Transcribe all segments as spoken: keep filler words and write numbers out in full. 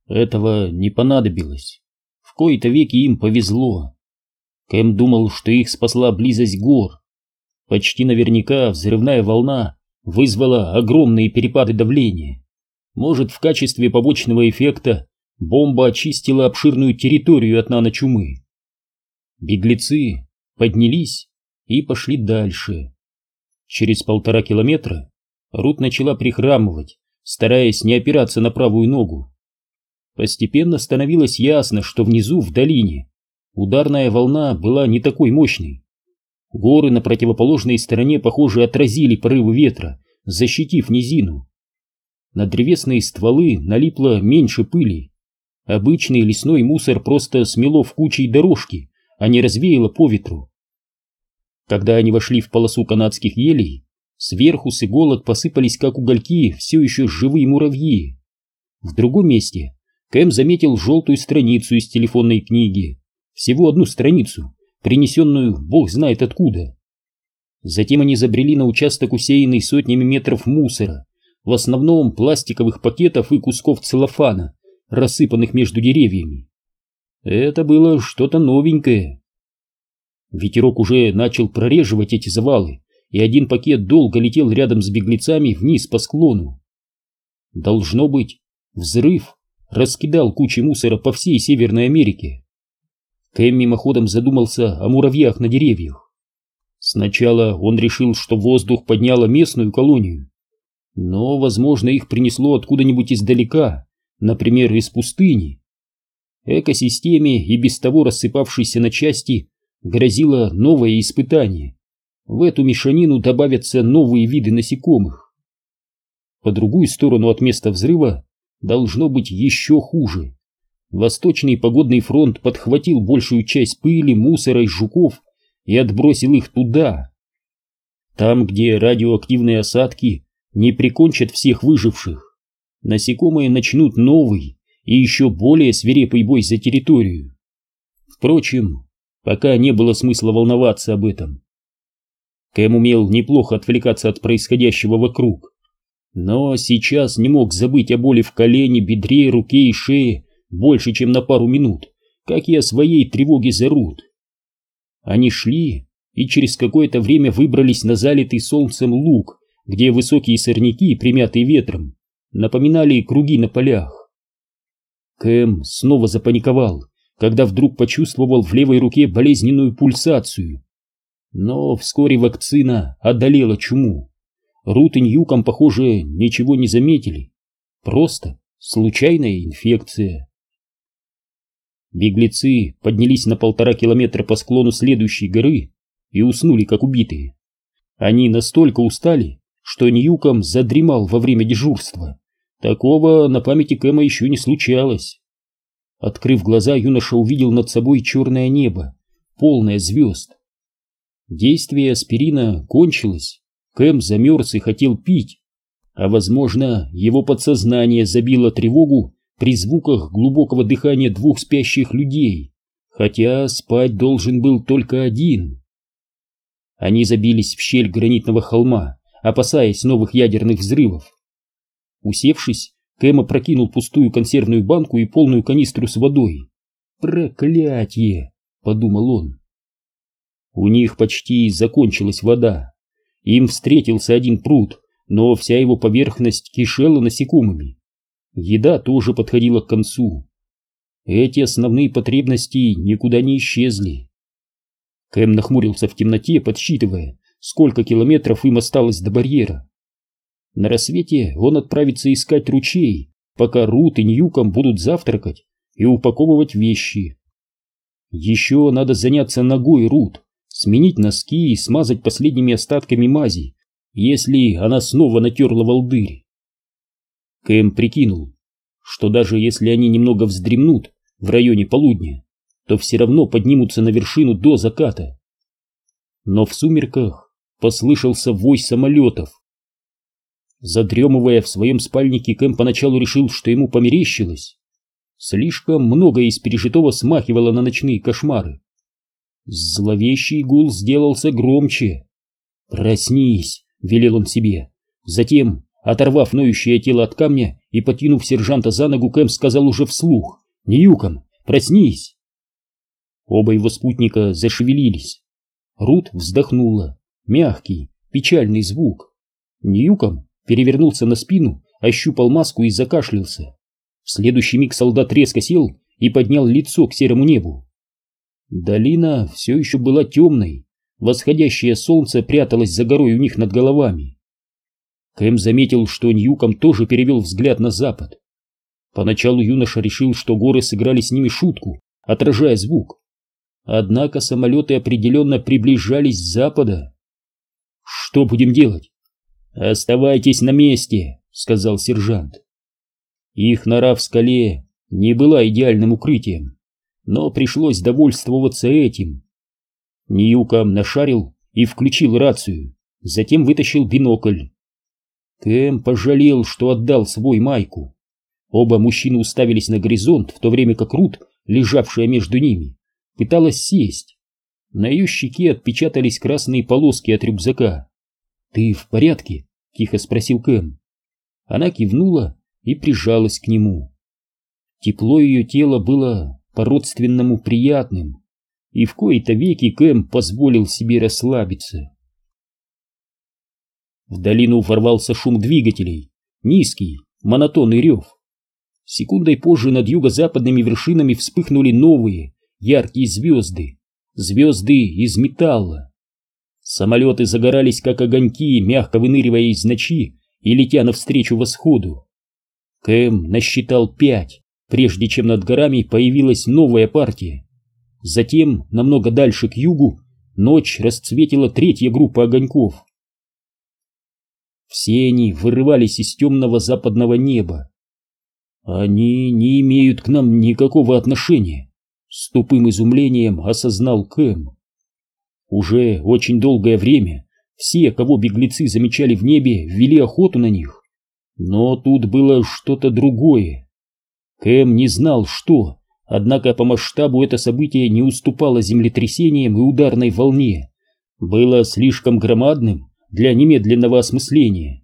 Этого не понадобилось. В кои-то веки им повезло. Кэм думал, что их спасла близость гор. Почти наверняка взрывная волна вызвала огромные перепады давления. Может, в качестве побочного эффекта бомба очистила обширную территорию от наночумы. Беглецы поднялись и пошли дальше. Через полтора километра Рут начала прихрамывать, стараясь не опираться на правую ногу. Постепенно становилось ясно, что внизу, в долине, ударная волна была не такой мощной. Горы на противоположной стороне, похоже, отразили порывы ветра, защитив низину. На древесные стволы налипло меньше пыли. Обычный лесной мусор просто смело в кучей дорожки, а не развеяло по ветру. Когда они вошли в полосу канадских елей, сверху с иголок посыпались, как угольки, все еще живые муравьи. В другом месте Кэм заметил желтую страницу из телефонной книги, всего одну страницу, принесенную бог знает откуда. Затем они забрели на участок, усеянный сотнями метров мусора, в основном пластиковых пакетов и кусков целлофана, рассыпанных между деревьями. Это было что-то новенькое. Ветерок уже начал прореживать эти завалы, и один пакет долго летел рядом с беглецами вниз по склону. Должно быть, взрыв раскидал кучи мусора по всей Северной Америке. Кэм мимоходом задумался о муравьях на деревьях. Сначала он решил, что воздух подняло местную колонию, но, возможно, их принесло откуда-нибудь издалека, например, из пустыни. Экосистеме, и без того рассыпавшейся на части, грозило новое испытание. В эту мешанину добавятся новые виды насекомых. По другую сторону от места взрыва должно быть еще хуже. Восточный погодный фронт подхватил большую часть пыли, мусора и жуков и отбросил их туда. Там, где радиоактивные осадки не прикончат всех выживших, насекомые начнут новый и еще более свирепый бой за территорию. Впрочем, пока не было смысла волноваться об этом. Кэм умел неплохо отвлекаться от происходящего вокруг, но сейчас не мог забыть о боли в колене, бедре, руке и шее больше, чем на пару минут, как и о своей тревоге за Рут. Они шли и через какое-то время выбрались на залитый солнцем луг, где высокие сорняки, примятые ветром, напоминали круги на полях. Кэм снова запаниковал, когда вдруг почувствовал в левой руке болезненную пульсацию. Но вскоре вакцина одолела чуму. Рут и Ньюком, похоже, ничего не заметили. Просто случайная инфекция. Беглецы поднялись на полтора километра по склону следующей горы и уснули, как убитые. Они настолько устали, что Ньюком задремал во время дежурства. Такого на памяти Кэма еще не случалось. Открыв глаза, юноша увидел над собой черное небо, полное звезд. Действие аспирина кончилось. Кэм замерз и хотел пить, а, возможно, его подсознание забило тревогу при звуках глубокого дыхания двух спящих людей, хотя спать должен был только один. Они забились в щель гранитного холма, опасаясь новых ядерных взрывов. Усевшись, Кэм опрокинул пустую консервную банку и полную канистру с водой. «Проклятье!» — подумал он. У них почти закончилась вода. Им встретился один пруд, но вся его поверхность кишела насекомыми. Еда тоже подходила к концу. Эти основные потребности никуда не исчезли. Кэм нахмурился в темноте, подсчитывая, сколько километров им осталось до барьера. На рассвете он отправится искать ручей, пока Рут и Ньюком будут завтракать и упаковывать вещи. Еще надо заняться ногой Рут, сменить носки и смазать последними остатками мази, если она снова натерла волдырь. Кэм прикинул, что даже если они немного вздремнут в районе полудня, то все равно поднимутся на вершину до заката. Но в сумерках послышался вой самолетов. Задремывая в своем спальнике, Кэм поначалу решил, что ему померещилось. Слишком многое из пережитого смахивало на ночные кошмары. Зловещий гул сделался громче. «Проснись!» — велел он себе. Затем Оторвав ноющее тело от камня и подкинув сержанта за ногу, Кэм сказал уже вслух: «Ньюком, проснись!» Оба его спутника зашевелились. Рут вздохнула. Мягкий, печальный звук. Ньюком перевернулся на спину, ощупал маску и закашлялся. В следующий миг солдат резко сел и поднял лицо к серому небу. Долина все еще была темной, восходящее солнце пряталось за горой у них над головами. Кэм заметил, что Ньюком тоже перевел взгляд на запад. Поначалу юноша решил, что горы сыграли с ними шутку, отражая звук. Однако самолеты определенно приближались с запада. «Что будем делать?» «Оставайтесь на месте», — сказал сержант. Их нора в скале не была идеальным укрытием, но пришлось довольствоваться этим. Ньюком нашарил и включил рацию, затем вытащил бинокль. Кэм пожалел, что отдал свой майку. Оба мужчины уставились на горизонт, в то время как Рут, лежавшая между ними, пыталась сесть. На ее щеке отпечатались красные полоски от рюкзака. «Ты в порядке?» — тихо спросил Кэм. Она кивнула и прижалась к нему. Тепло ее тела было по-родственному приятным, и в кои-то веки Кэм позволил себе расслабиться. В долину ворвался шум двигателей, низкий, монотонный рев. Секундой позже над юго-западными вершинами вспыхнули новые, яркие звезды, звезды из металла. Самолеты загорались, как огоньки, мягко выныривая из ночи и летя навстречу восходу. Кэм насчитал пять, прежде чем над горами появилась новая партия. Затем, намного дальше к югу, ночь расцветила третья группа огоньков. Все они вырывались из темного западного неба. «Они не имеют к нам никакого отношения», — с тупым изумлением осознал Кэм. Уже очень долгое время все, кого беглецы замечали в небе, вели охоту на них. Но тут было что-то другое. Кэм не знал, что, однако по масштабу это событие не уступало землетрясениям и ударной волне. Было слишком громадным для немедленного осмысления.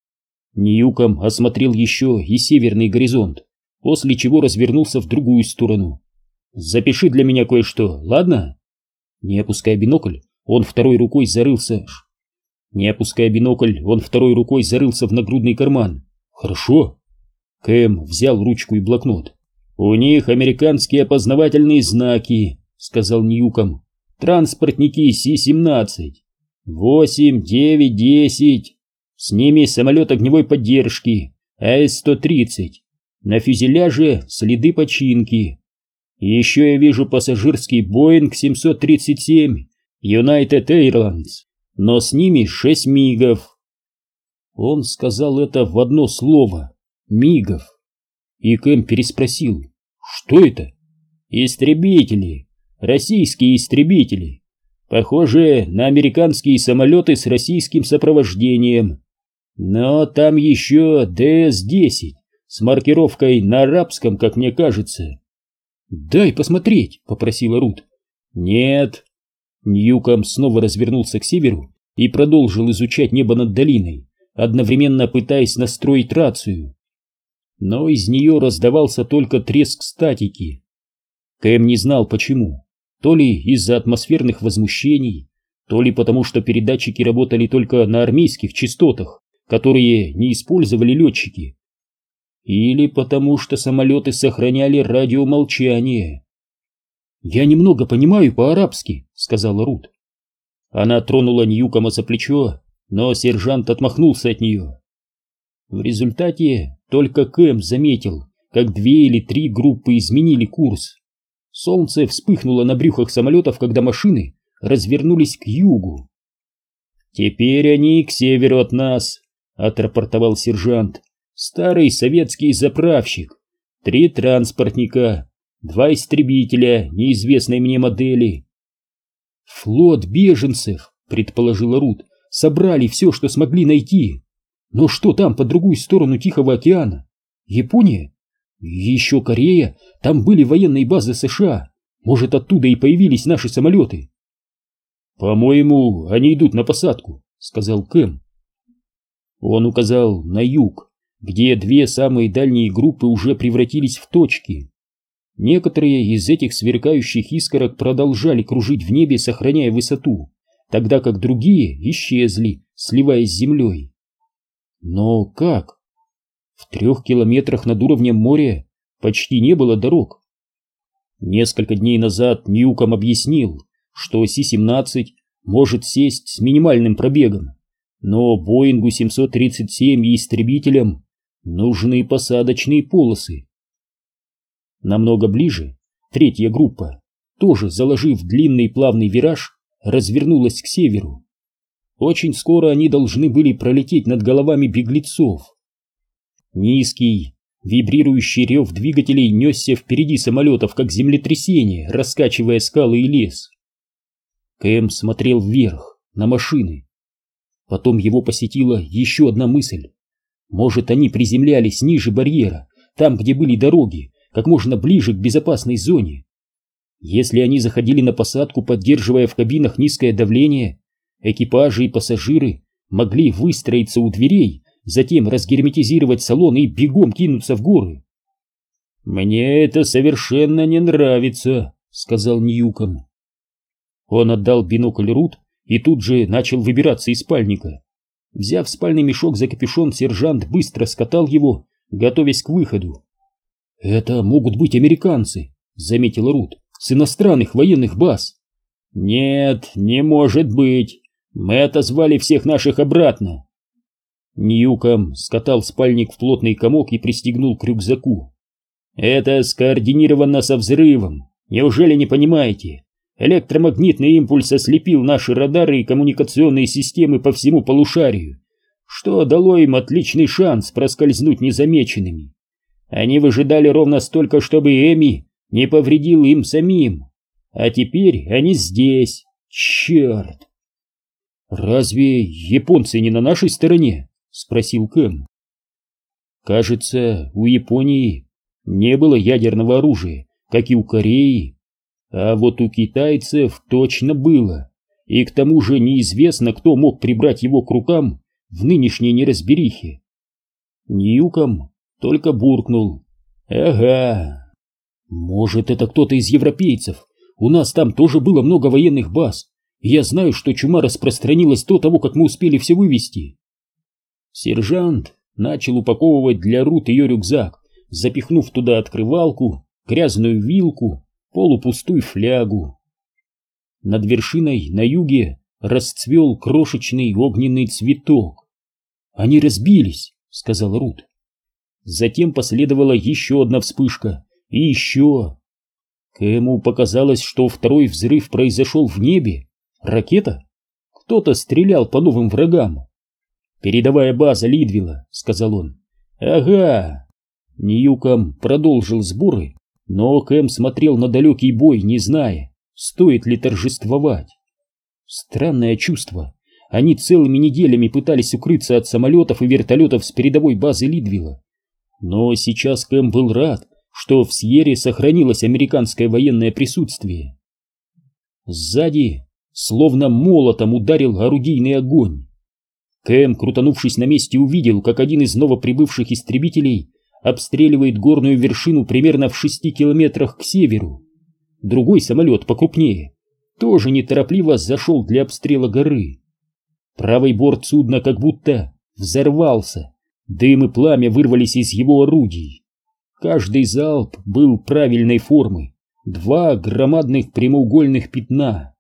Ньюком осмотрел еще и северный горизонт, после чего развернулся в другую сторону. «Запиши для меня кое-что, ладно?» Не опуская бинокль, он второй рукой зарылся... Не опуская бинокль, он второй рукой зарылся в нагрудный карман. «Хорошо». Кэм взял ручку и блокнот. «У них американские опознавательные знаки», — сказал Ньюком. «Транспортники Си семнадцать. Восемь, девять, десять. С ними самолет огневой поддержки А Эс сто тридцать. На фюзеляже следы починки. Еще я вижу пассажирский Боинг семьсот тридцать семь United Airlines, но с ними шесть мигов». Он сказал это в одно слово — мигов. И Кэм переспросил: «Что это?» «Истребители, российские истребители, похожие на американские самолеты с российским сопровождением. Но там еще Дэ Эс десять с маркировкой на арабском, как мне кажется». «Дай посмотреть», — попросила Рут. «Нет». Ньюком снова развернулся к северу и продолжил изучать небо над долиной, одновременно пытаясь настроить рацию. Но из нее раздавался только треск статики. Кэм не знал почему. То ли из-за атмосферных возмущений, то ли потому, что передатчики работали только на армейских частотах, которые не использовали летчики. Или потому, что самолеты сохраняли радиомолчание. «Я немного понимаю по-арабски», — сказала Рут. Она тронула Ньюкома за плечо, но сержант отмахнулся от нее. В результате только Кэм заметил, как две или три группы изменили курс. Солнце вспыхнуло на брюхах самолетов, когда машины развернулись к югу. «Теперь они к северу от нас», — отрапортовал сержант. «Старый советский заправщик, три транспортника, два истребителя неизвестной мне модели». «Флот беженцев», — предположила Рут, — «собрали все, что смогли найти. Но что там по другую сторону Тихого океана? Япония? Еще Корея? Там были военные базы США. Может, оттуда и появились наши самолеты?» «По-моему, они идут на посадку», — сказал Кэм. Он указал на юг, где две самые дальние группы уже превратились в точки. Некоторые из этих сверкающих искорок продолжали кружить в небе, сохраняя высоту, тогда как другие исчезли, сливаясь с землей. Но как? В трех километрах над уровнем моря почти не было дорог. Несколько дней назад Ньюком объяснил, что Си семнадцать может сесть с минимальным пробегом, но Боингу семьсот тридцать семь и истребителям нужны посадочные полосы. Намного ближе третья группа, тоже заложив длинный плавный вираж, развернулась к северу. Очень скоро они должны были пролететь над головами беглецов. Низкий, вибрирующий рев двигателей несся впереди самолетов, как землетрясение, раскачивая скалы и лес. Кэм смотрел вверх, на машины. Потом его посетила еще одна мысль. Может, они приземлялись ниже барьера, там, где были дороги, как можно ближе к безопасной зоне. Если они заходили на посадку, поддерживая в кабинах низкое давление, экипажи и пассажиры могли выстроиться у дверей, затем разгерметизировать салон и бегом кинуться в горы. «Мне это совершенно не нравится», — сказал Ньюком. Он отдал бинокль Рут и тут же начал выбираться из спальника. Взяв спальный мешок за капюшон, сержант быстро скатал его, готовясь к выходу. «Это могут быть американцы», — заметила Рут, — «с иностранных военных баз». «Нет, не может быть. Мы отозвали всех наших обратно». Ньюком скатал спальник в плотный комок и пристегнул к рюкзаку. «Это скоординировано со взрывом. Неужели не понимаете? Электромагнитный импульс ослепил наши радары и коммуникационные системы по всему полушарию, что дало им отличный шанс проскользнуть незамеченными. Они выжидали ровно столько, чтобы Эми не повредил им самим. А теперь они здесь. Черт!» «Разве японцы не на нашей стороне?» — спросил Кэм. «Кажется, у Японии не было ядерного оружия, как и у Кореи. А вот у китайцев точно было. И к тому же неизвестно, кто мог прибрать его к рукам в нынешней неразберихе». Ньюком только буркнул: «Ага. Может, это кто-то из европейцев. У нас там тоже было много военных баз. Я знаю, что чума распространилась до того, как мы успели все вывести». Сержант начал упаковывать для Рут ее рюкзак, запихнув туда открывалку, грязную вилку, полупустую флягу. Над вершиной на юге расцвел крошечный огненный цветок. «Они разбились», — сказала Рут. Затем последовала еще одна вспышка, и еще. Кэму показалось, что второй взрыв произошел в небе. Ракета? Кто-то стрелял по новым врагам. «Передовая база Лидвилла», — сказал он. «Ага». Ньюком продолжил сборы, но Кэм смотрел на далекий бой, не зная, стоит ли торжествовать. Странное чувство. Они целыми неделями пытались укрыться от самолетов и вертолетов с передовой базы Лидвилла. Но сейчас Кэм был рад, что в Сьерре сохранилось американское военное присутствие. Сзади словно молотом ударил орудийный огонь. Кэм, крутанувшись на месте, увидел, как один из новоприбывших истребителей обстреливает горную вершину примерно в шести километрах к северу. Другой самолет, покрупнее, тоже неторопливо зашел для обстрела горы. Правый борт судна как будто взорвался, дым и пламя вырвались из его орудий. Каждый залп был правильной формы, два громадных прямоугольных пятна.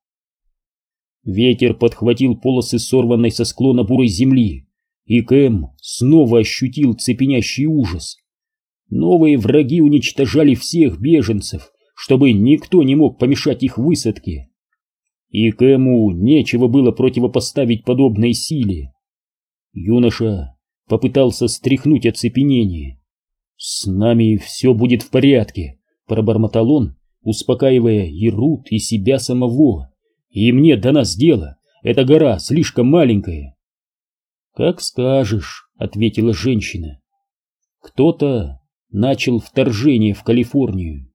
Ветер подхватил полосы сорванной со склона бурой земли, и Кэм снова ощутил цепенящий ужас. Новые враги уничтожали всех беженцев, чтобы никто не мог помешать их высадке. И Кэму нечего было противопоставить подобной силе. Юноша попытался стряхнуть оцепенение. «С нами все будет в порядке», — пробормотал он, успокаивая и Рут, и себя самого. «И мне до нас дело, эта гора слишком маленькая». «Как скажешь», — ответила женщина. Кто-то начал вторжение в Калифорнию.